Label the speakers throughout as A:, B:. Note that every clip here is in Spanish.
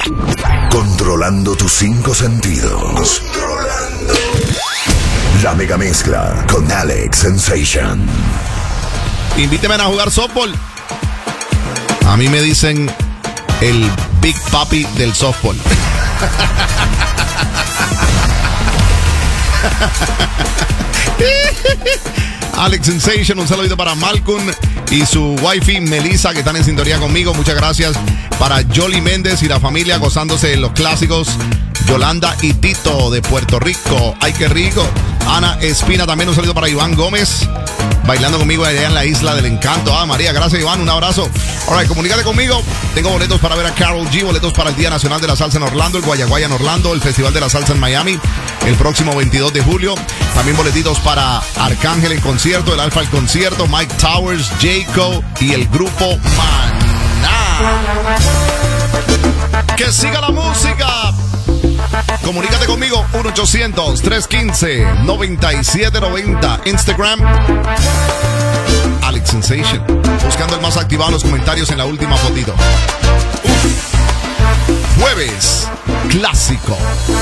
A: Controlando tus 5 sentidos. La mega mezcla con Alex Sensation.
B: Invíteme a jugar softball. A mí me dicen el Big Papi del softball. Alex Sensation, un saludito para Malcolm y su wifi Melissa, que están en sintonía conmigo. Muchas gracias para Jolie Méndez y la familia gozándose de los clásicos. Yolanda y Tito de Puerto Rico. ¡Ay, qué rico! Ana Espina, también un saludo para Iván Gómez, bailando conmigo allá en la Isla del Encanto. María, gracias Iván, un abrazo. Alright, comunícate conmigo. Tengo boletos para ver a Karol G, boletos para el Día Nacional de la Salsa en Orlando, el Guayaguaya en Orlando, el Festival de la Salsa en Miami, el próximo 22 de julio. También boletitos para Arcángel en concierto, el Alfa en concierto, Mike Towers, Jayco y el grupo Maná. ¡Que siga la música! Comunícate conmigo, 1-800-315-9790. Instagram, Alex Sensation. Buscando el más activado en los comentarios en la última fotito. Jueves clásico.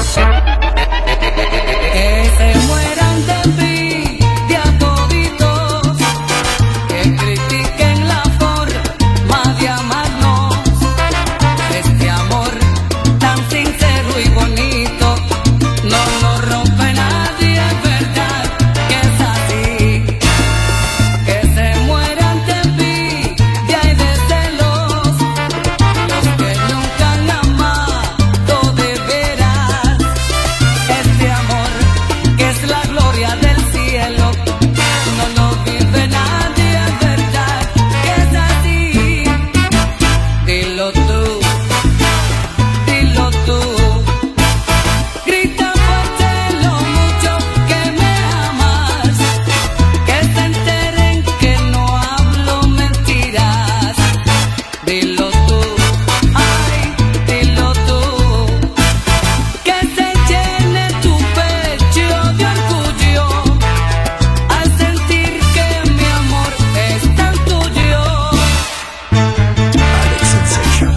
C: Que se mueran de envidia toditos, que critiquen la forma de amarnos. Este amor tan sincero y bonito no lo rompe nadie, es verdad que es así. Que se mueran de envidia y de celos los que nunca han amado de veras. Este amor que es la gloria del cielo no lo vive nadie, es verdad que es así. Dilo tú, dilo tú. Grita fuerte lo mucho que me amas, que se enteren que no hablo mentiras. Dilo tú, ay, dilo tú. Que se llene tu pecho de orgullo al sentir que mi amor es tan tuyo.
A: Alex Sensation.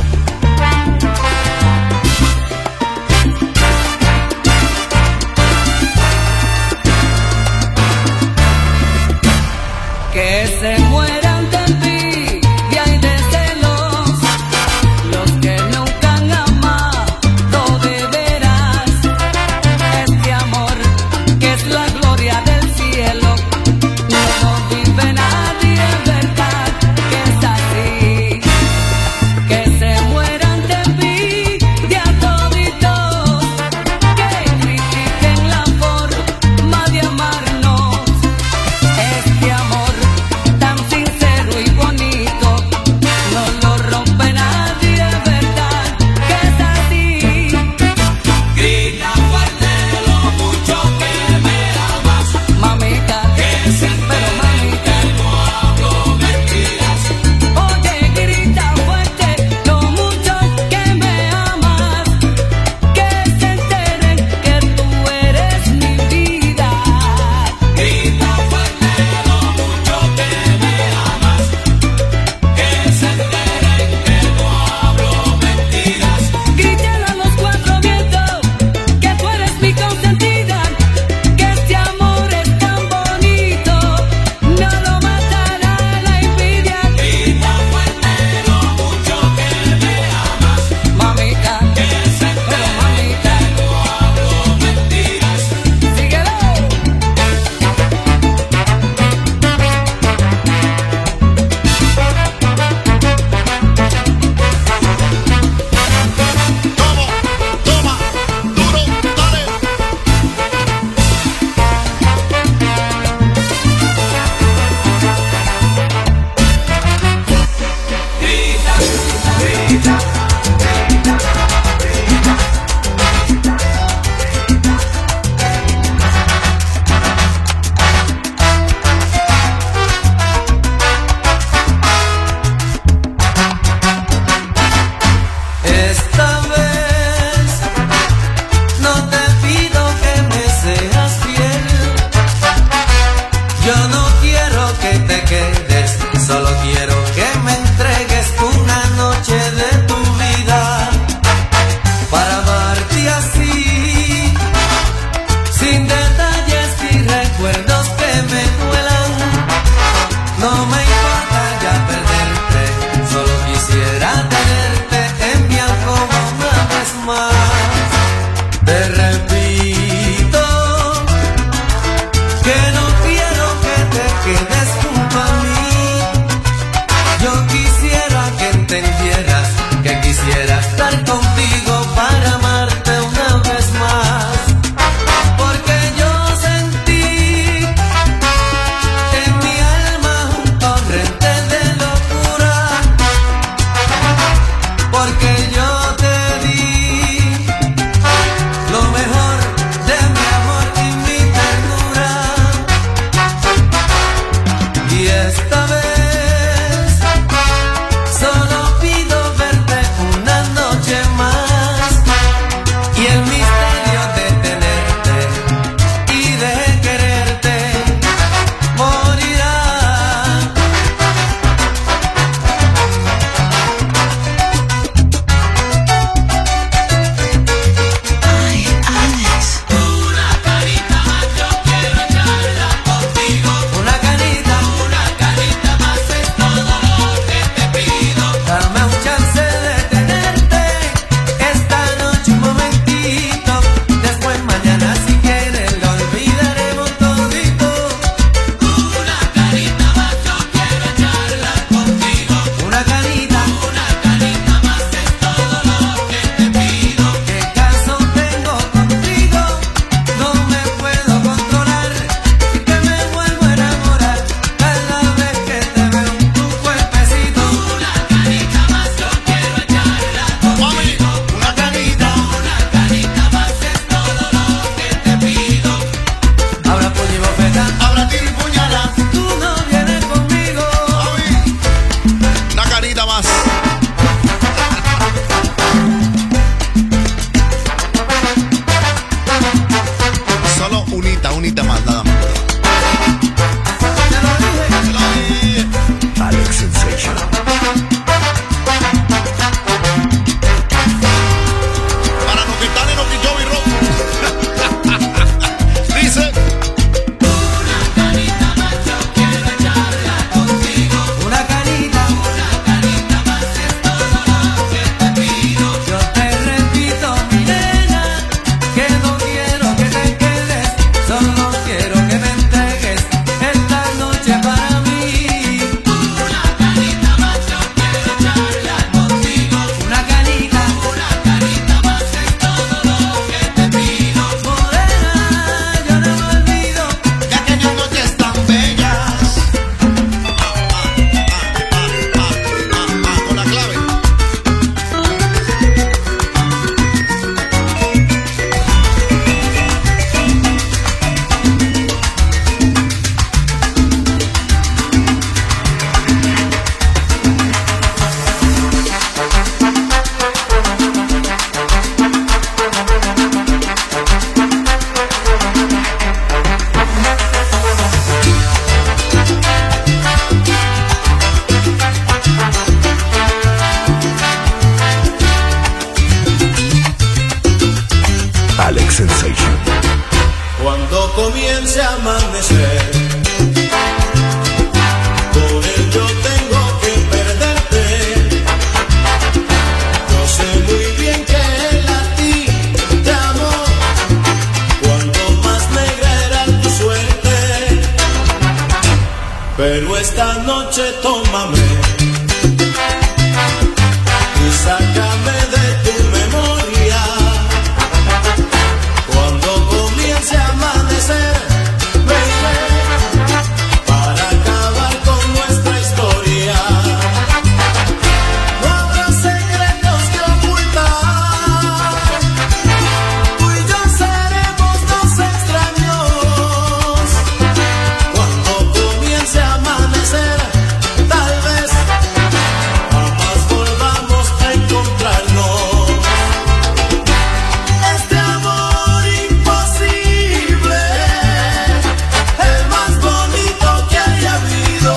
C: Que se mueran de envidia y de celos los que nunca han amado de veras. Este amor que es la gloria del cielo no lo vive nadie, es verdad que es así. Que se mueran de envidia toditos, que critiquen la forma de amarnos. Este amor tan sincero y bonito no lo rompe nadie, es verdad que es así.
D: Grita fuerte lo mucho que me amas,
C: Mamita,
D: que se
C: pero mamita,
D: no hablo mentiras.
C: oye, grita fuerte lo mucho que me amas, que se enteren que tú eres mi vida.
D: Grita fuerte lo mucho que me amas, que se enteren que no hablo mentiras.
C: Griten a los 4 vientos que tú eres mi consentida, que este amor es tan bonito, no lo matará la envidia.
D: Grita fuerte lo mucho que me amas,
C: Mamita,
D: que se
C: pero
D: enteren
C: mamita,
D: que no hablo mentiras.
C: síguelo.
B: Toma, duro, dale.
D: Esta vez no te pido que me seas fiel. Yo no quiero que te quedes, solo quiero que me entregues una noche de tu vida.
E: estar contigo para amarte una vez más. Porque yo sentí en mi alma un torrente de locura. Porque yo te di lo mejor de mi amor y mi ternura. Y esta vez solo pido verte una noche más. Y el misterio de tenerte y de quererte morirá.
F: Ay, Alex.
D: Una carita más yo quiero echarla contigo.
E: Una canita,
D: Más es todo lo que te pido.
E: dame un chance de tenerte esta noche un momentito. Después mañana si quieres lo olvidaremos todito.
D: Una carita más yo quiero echarla contigo.
E: Una canita,
D: Más es todo lo que te pido.
E: ¿qué caso tengo contigo? No me puedo controlar y que me vuelvo a enamorar cada vez que te veo tu cuerpecito.
D: Una carita más yo quiero echarla contigo.
E: Una canita,
D: Más es todo lo que te pido.
E: ahora puño y bofeta,
B: Ahora tiro y puñala.
E: tú no vienes conmigo.
B: Una carita más. Solo unita más, nada más.
E: Te lo dije.
A: Alex Sensation.
B: Para los que están en Okeechobee Road. Dice.
D: Más yo quiero echarla contigo.
E: Una canita,
D: Más es todo lo que te pido.
E: yo te repito, mi nena, que no quiero que te quedes, solo quiero que me entregues esta noche para mí.
D: Una carita más yo quiero echarla contigo.
E: Una canita,
D: Más es todo lo que te pido.
E: morena, yo no me olvido
B: De aquellas noches tan bellas. Con la clave.
A: Alex Sensation.
G: Cuando comience a amanecer, por ello tengo que perderte. Yo sé muy bien que él a ti te amó. Cuanto más negra era tu suerte, pero esta noche tómame y sácame de tu memoria. Cuando comience a amanecer, baby, para acabar con nuestra historia. No habrá secretos que ocultar. Tú y yo seremos dos extraños. Cuando comience a amanecer, tal vez jamás volvamos a encontrarnos. Este amor imposible, el más bonito que haya habido.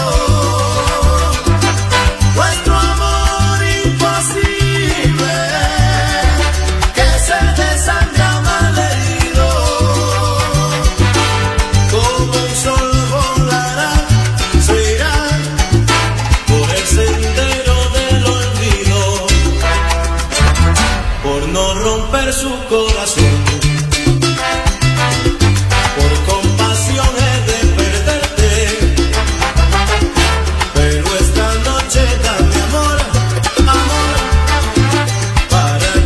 G: Nuestro amor imposible, que se desangra malherido. Como un sol volará, se irá por el sendero del olvido, por no romper su corazón. Por compasión he de perderte, pero esta noche dame amor, amor, para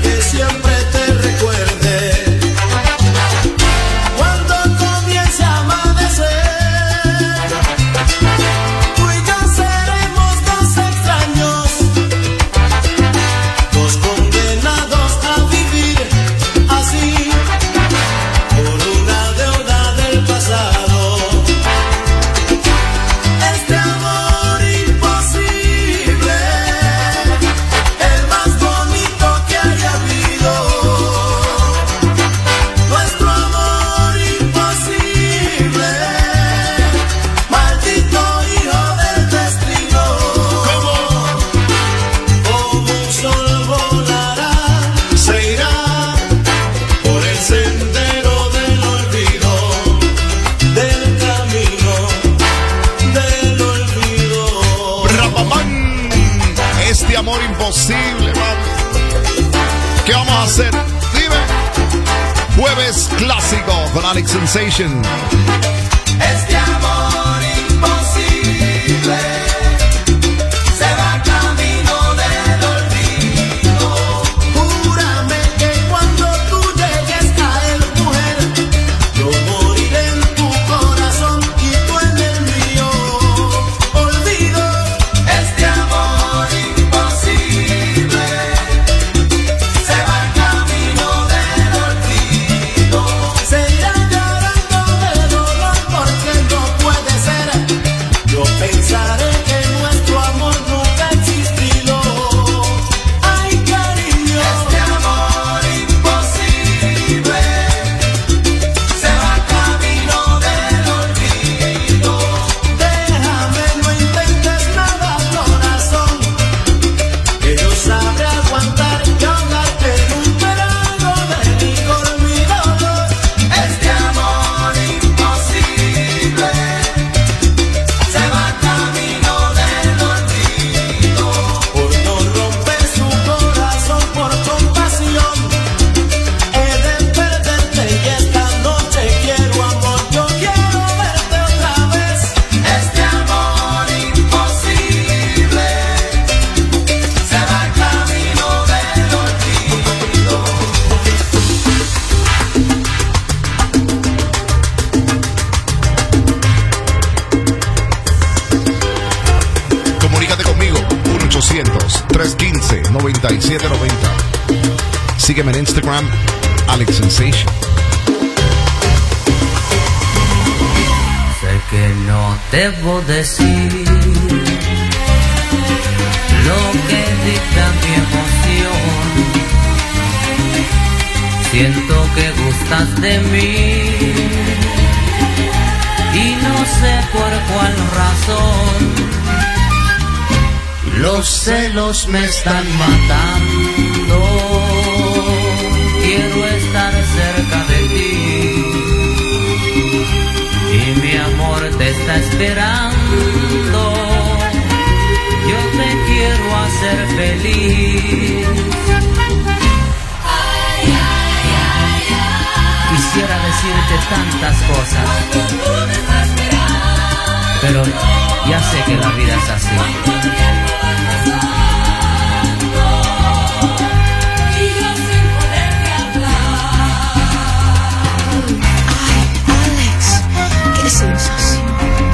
B: placer. Dime. Jueves clásico con Alex Sensation.
G: Este amor imposible se va camino del olvido. Júrame que cuando tú llegues a él, mujer, yo moriré en tu corazón y tú en el mío. Olvido este amor imposible, se va camino del olvido. Se irá llorando de dolor porque no puede ser. Yo pensaré que nuestro amor nunca existió. Ay, cariño, este amor imposible se va camino del olvido. Déjame, no intentes nada, corazón, que yo sabré aguantar y ahogarte en un verano de licor, mi dolor. Este amor imposible se va camino del olvido. Por no romper su corazón por compasión, he de perderte y esta noche quiero amor, yo quiero verte otra vez. Este amor imposible se va camino del olvido.
B: Comunícate conmigo, 1-800-315-9790. Sígueme en Instagram, Alex Sensation.
E: Sé que no debo decir lo que dicta mi emoción. Siento que gustas de mí y no sé por cuál razón. Los celos me están matando. Quiero estar cerca de ti y mi amor te está esperando. Yo te quiero hacer feliz. Quisiera decirte tantas cosas, pero ya sé que la vida es así.
F: Ay, Alex, qué sensación.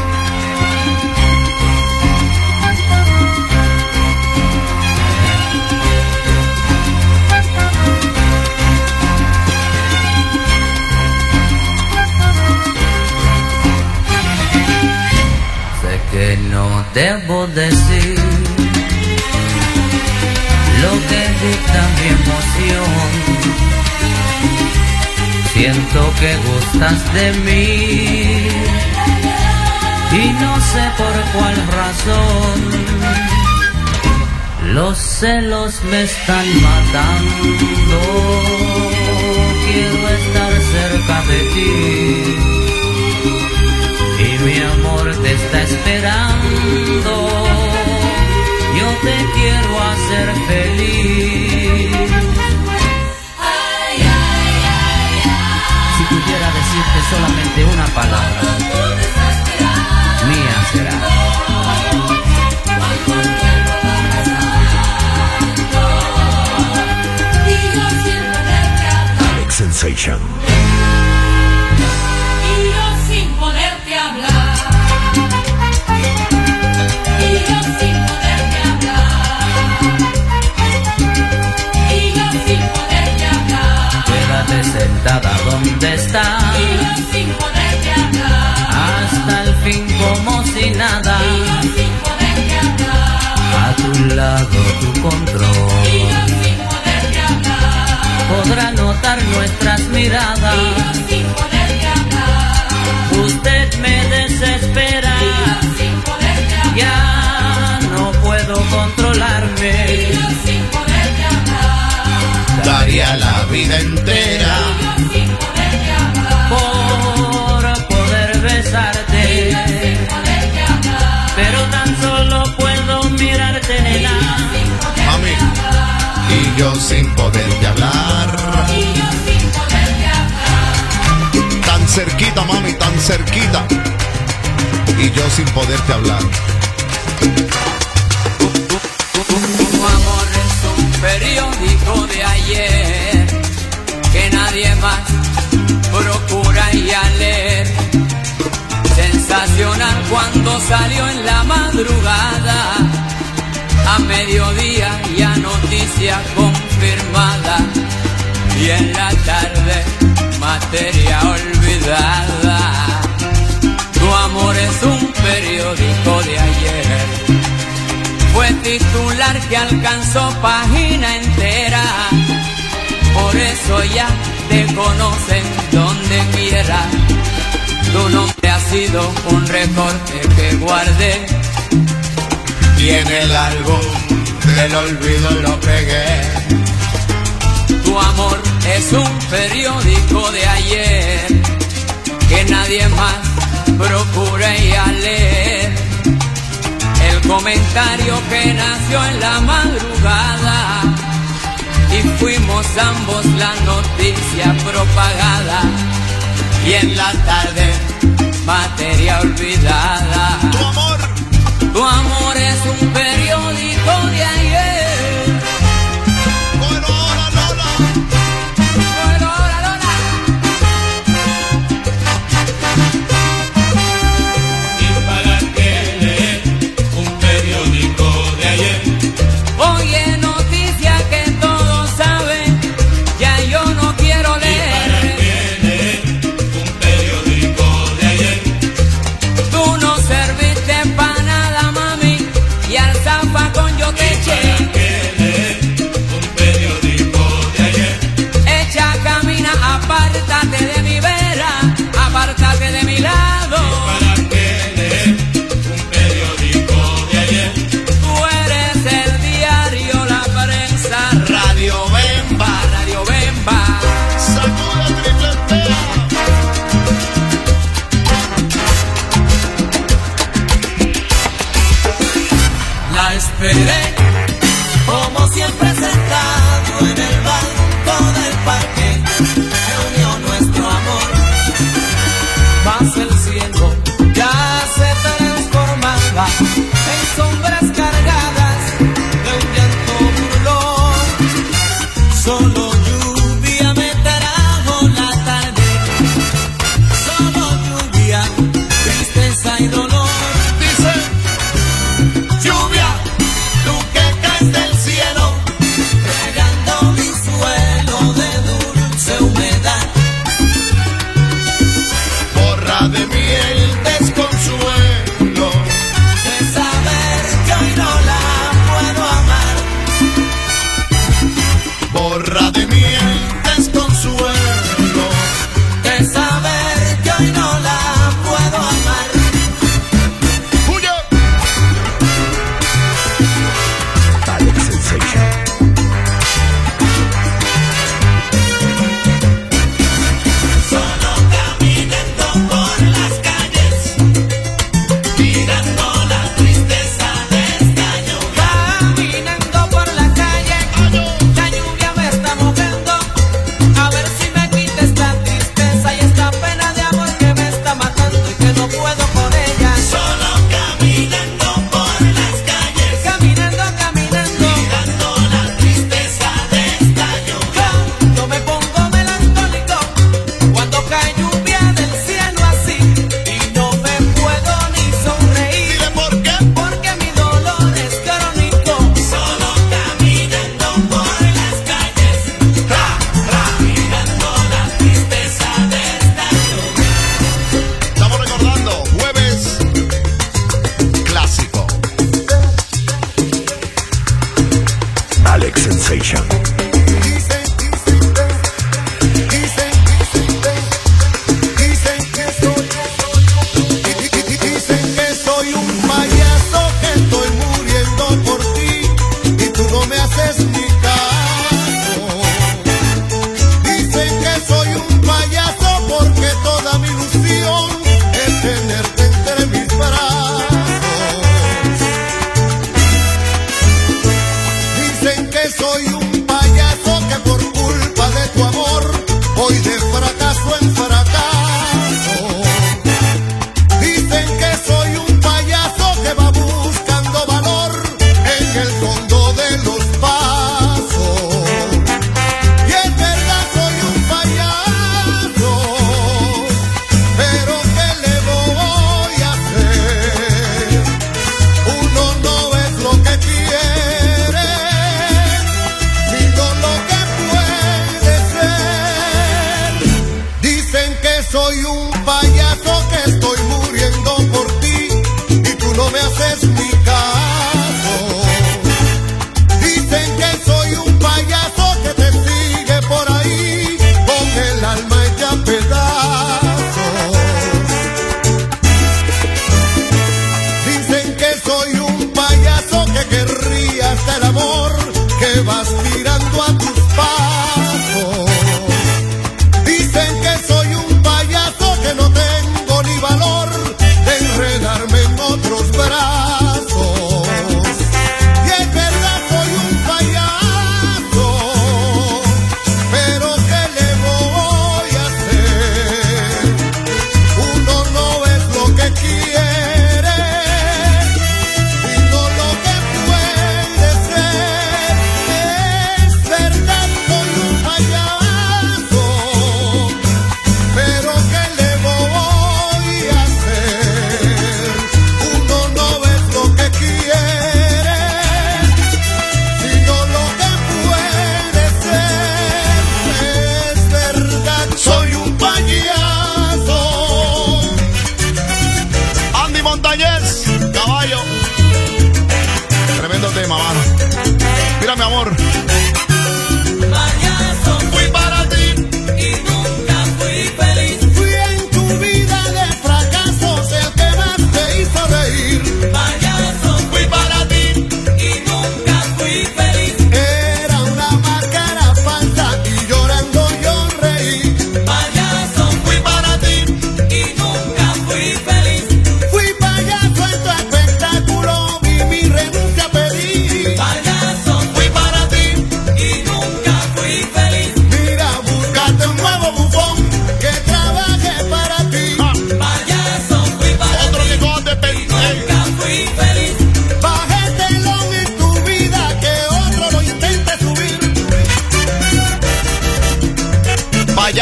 E: Sé que no debo decir lo que dicta mi emoción. Siento que gustas de mí y no sé por cuál razón. Los celos me están matando. Quiero estar cerca de ti y mi amor te está esperando. Yo te quiero hacer feliz. Si pudiera decirte solamente una palabra, mía será.
A: Alex Sensation.
C: Y yo sin poderte hablar. Y yo sin poderte hablar. Y yo sin poderte hablar.
E: Quédate sentada donde estás,
C: Y yo sin poderte hablar.
E: hasta el fin como si nada.
C: Y yo sin poderte hablar.
E: A tu lado tu control
C: Y yo sin poderte hablar.
E: podrá notar nuestras miradas.
C: Y yo sin poderte hablar.
E: Usted me desespera,
C: Y yo sin poderte hablar.
E: ya no puedo controlarme.
C: Y yo sin poderte hablar.
B: Daría la vida entera
C: Y yo sin poderte hablar.
E: Por poder besarte,
C: Y yo sin poderte hablar.
E: pero tan solo puedo mirarte, nena.
B: Mami, y yo sin poderte hablar. sin poderte hablar.
C: Tu amor es un periódico de ayer que nadie más procura ya leer. Sensacional cuando salió en la madrugada, a mediodía ya noticia confirmada, y en la tarde materia olvidada. Tu amor es un periódico de ayer, fue titular que alcanzó página entera, por eso ya te conocen donde quiera. Tu nombre ha sido un recorte que guardé, y en el álbum del olvido lo pegué. Tu amor es un periódico de ayer que nadie más procura ya leer. El comentario que nació en la madrugada, y fuimos ambos la noticia propagada, y en la tarde materia olvidada. Tu amor es un periódico de ayer.
B: Bueno, hola, Lola.
C: Bueno, hola, Lola.
G: ¿Y para qué leer un periódico de ayer?
C: Oye, noticia que todos saben, ya yo no quiero leer.
G: ¿Para qué leer un periódico de ayer?
C: Tú no serviste pa' nada, mami, y al zafacón yo te eché.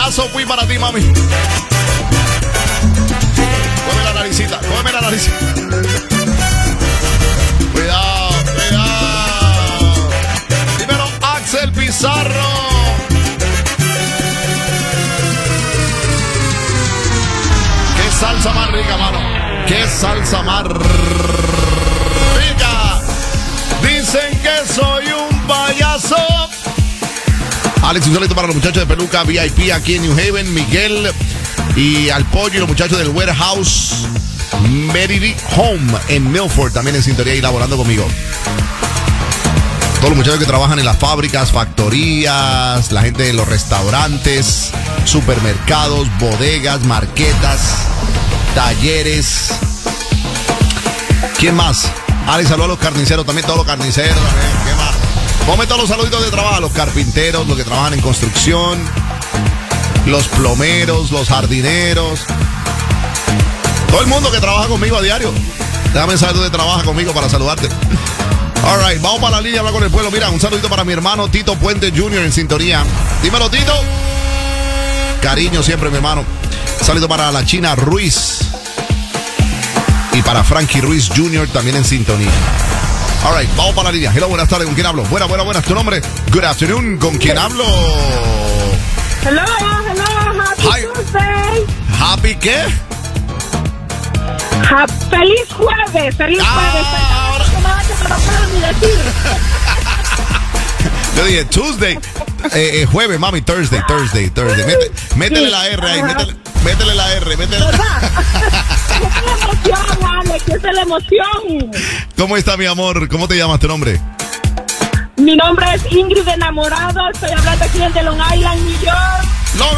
B: payaso fui para ti, mami. Cógeme la naricita, cógeme la naricita. Cuidado, cuidado. Dímelo, Axel Pizarro. Qué salsa más rica, mano. Qué salsa más rica. Dicen que soy un payaso. Alex, un saludo para los muchachos de Peluca VIP aquí en New Haven, Miguel y al Pollo y los muchachos del Warehouse Merity Home en Milford, también en sintonía y laborando conmigo. Todos los muchachos que trabajan en las fábricas, factorías, la gente de los restaurantes, supermercados, bodegas, marquetas, talleres. ¿Quién más? Alex, saludos a los carniceros, también todos los carniceros. ¿Qué más? Ponme todos los saluditos de trabajo, los carpinteros, los que trabajan en construcción, los plomeros, los jardineros, todo el mundo que trabaja conmigo a diario. Déjame saber dónde trabaja conmigo para saludarte. All right, vamos para la línea a hablar con el pueblo. Mira, un saludito para mi hermano Tito Puente Jr. en sintonía. Dímelo, Tito. Cariño siempre, mi hermano. Un saludo para la China Ruiz y para Frankie Ruiz Jr. también en sintonía. All right, vamos para la línea. Hello, buenas tardes, ¿con quién hablo? Buenas, ¿tu nombre? Good afternoon, ¿con quién hablo?
H: Hello, happy
B: Hi.
H: Tuesday.
B: ¿Happy qué?
H: Feliz jueves, feliz jueves.
B: Ahora-
H: No puedo ni decir.
B: Yo dije Tuesday, jueves, mami, Thursday. Métele la R ahí, métele la R, métele.
H: Esa es la emoción, Alex, esa es la emoción.
B: ¿Cómo está, mi amor? ¿Cómo te llamas, tu nombre?
H: Mi nombre es Ingrid Enamorado, estoy hablando aquí desde Long Island, New York.
B: Long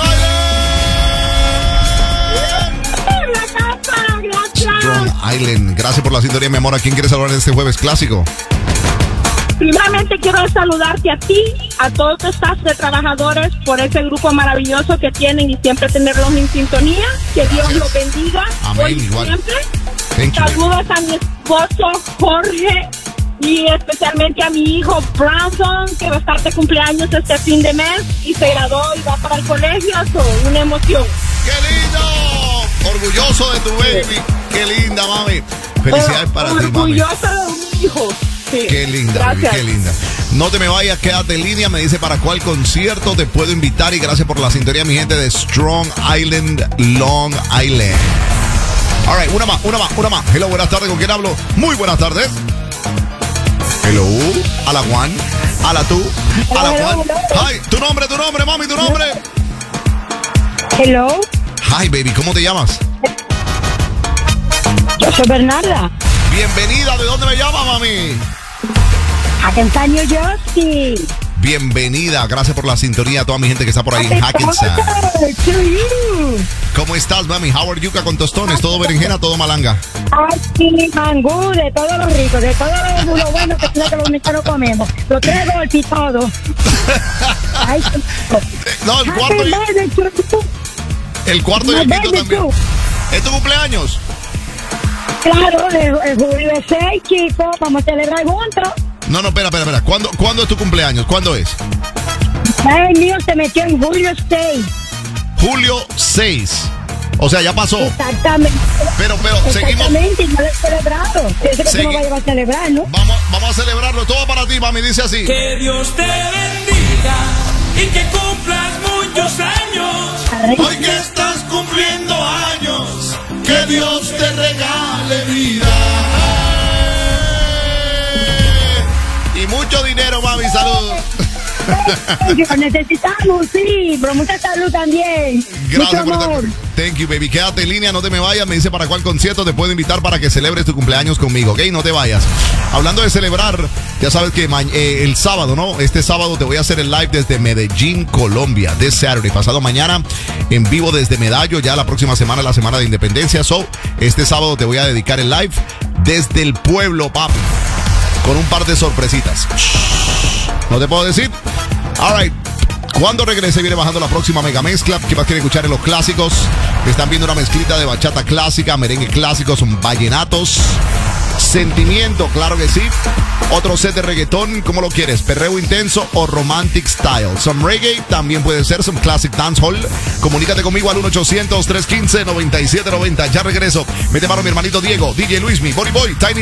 B: Island.
H: En la casa, gracias.
B: Long Island. Gracias por la sintonía, mi amor. ¿A quién quieres saludar en este jueves clásico?
H: Primeramente quiero saludarte a ti, a todo tu staff de trabajadores por ese grupo maravilloso que tienen y siempre tenerlos en sintonía. Que Dios los bendiga.
B: Amén,
H: Hoy y
B: igual.
H: siempre.
B: Thank you.
H: Saludos a mi esposo Jorge y especialmente a mi hijo Brandon, que va a estar de cumpleaños este fin de mes y se graduó y va para el colegio. Una emoción.
B: ¡Qué lindo! Orgulloso de tu baby. ¡Qué linda, mami! Felicidades para ti, mami.
H: Orgullosa de mi hijo. Sí.
B: Qué linda, baby,
H: Gracias.
B: qué linda. No te me vayas, quédate en línea. Me dice para cuál concierto te puedo invitar. Y gracias por la sintonía, mi gente de Strong Island, Long Island. All right, una más. Hello, buenas tardes, ¿con quién hablo? Muy buenas tardes. Hello, a la Juan, a la tú, a la Juan. Hi, tu nombre, mami, tu nombre.
H: Hello,
B: Hi, baby, ¿cómo te llamas?
H: yo soy Bernarda.
B: Bienvenida, ¿de dónde me llamas, mami?
H: Acá en San New Jersey.
B: Bienvenida, gracias por la sintonía a toda mi gente que está por ahí en Hackensack. ¿Cómo estás, mami? Howard Yuca con tostones, todo berenjena, todo malanga.
H: Aquí, mangú, de todos los ricos, de todo lo bueno que los mexicanos comemos. Los 3 golpes y todo. Ay,
B: No, el cuarto, el cuarto y el quinto también. ¿Es tu cumpleaños?
H: Claro, el julio 6, chicos, vamos a celebrar juntos.
B: No, espera. ¿Cuándo es tu cumpleaños? ¿Cuándo es?
H: El mío se metió en julio 6.
B: Julio 6. O sea, ya pasó.
H: Exactamente.
B: Pero seguimos.
H: Exactamente, no lo he celebrado. Ese que tú no vayas a celebrar, ¿no?
B: Vamos a celebrarlo todo para ti, mami. Dice así.
D: Que Dios te bendiga y que cumplas muchos años.
B: Hoy que estás cumpliendo años, que Dios te regale vida. Y mucho dinero, mami. Salud.
H: Necesitamos, sí, pero mucha salud también.
B: Gracias
H: Mucho
B: por
H: amor.
B: estar. Thank you, baby. Quédate en línea, no te me vayas. Me dice para cuál concierto te puedo invitar para que celebres tu cumpleaños conmigo, ¿ok? No te vayas. Hablando de celebrar, ya sabes que el sábado, ¿no? Este sábado te voy a hacer el live desde Medellín, Colombia. This Saturday, pasado mañana, en vivo desde Medallo. Ya la próxima semana, la semana de Independencia. So, este sábado te voy a dedicar el live desde el pueblo, papi. Con un par de sorpresitas. No te puedo decir. All right. Cuando regrese viene bajando la próxima mega mezcla. ¿Qué más quieren escuchar en los clásicos? Están viendo una mezclita de bachata clásica, merengue clásico, son vallenatos, Sentimiento, claro que sí. Otro set de reggaetón, ¿cómo lo quieres? Perreo intenso o romantic style. Some reggae también puede ser, some classic dancehall. Comunícate conmigo al 1-800-315-9790. Ya regreso. Mete mano mi hermanito Diego, DJ Luismi, Body Boy, Tiny